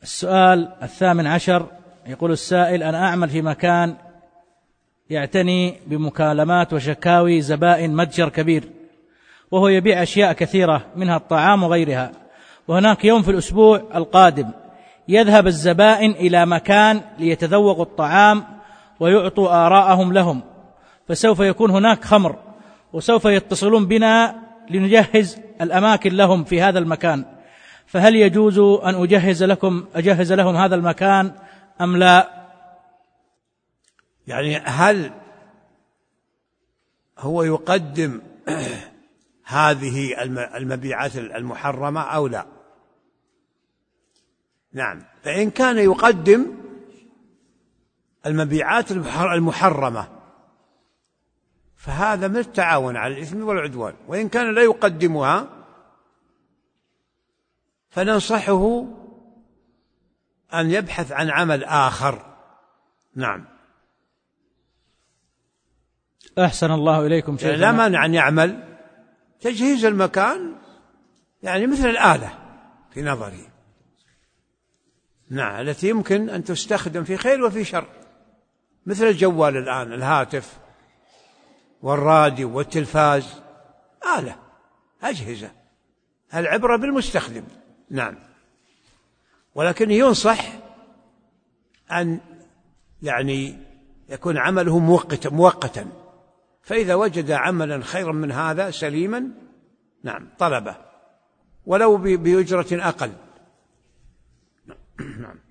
السؤال 18 يقول السائل: أنا أعمل في مكان يعتني بمكالمات وشكاوي زبائن متجر كبير، وهو يبيع أشياء كثيرة منها الطعام وغيرها، وهناك يوم في الأسبوع القادم يذهب الزبائن إلى مكان ليتذوقوا الطعام ويعطوا آراءهم لهم، فسوف يكون هناك خمر، وسوف يتصلون بنا لنجهز الأماكن لهم في هذا المكان، فهل يجوز أن أجهز لهم هذا المكان أم لا؟ يعني هل هو يقدم هذه المبيعات المحرمة أو لا؟ نعم، فإن كان يقدم المبيعات المحرمة فهذا من التعاون على الإثم والعدوان، وإن كان لا يقدمها فننصحه أن يبحث عن عمل آخر. نعم. أحسن الله إليكم شيخنا. لا مانع أن يعمل تجهيز المكان، يعني مثل الآلة في نظري، نعم، التي يمكن أن تستخدم في خير وفي شر، مثل الجوال الآن، الهاتف والراديو والتلفاز، آلة، أجهزة، العبرة بالمستخدم. نعم، ولكن ينصح أن يعني يكون عمله مؤقتا، فإذا وجد عملا خيرا من هذا سليما، نعم، طلبه ولو بأجرة أقل. نعم.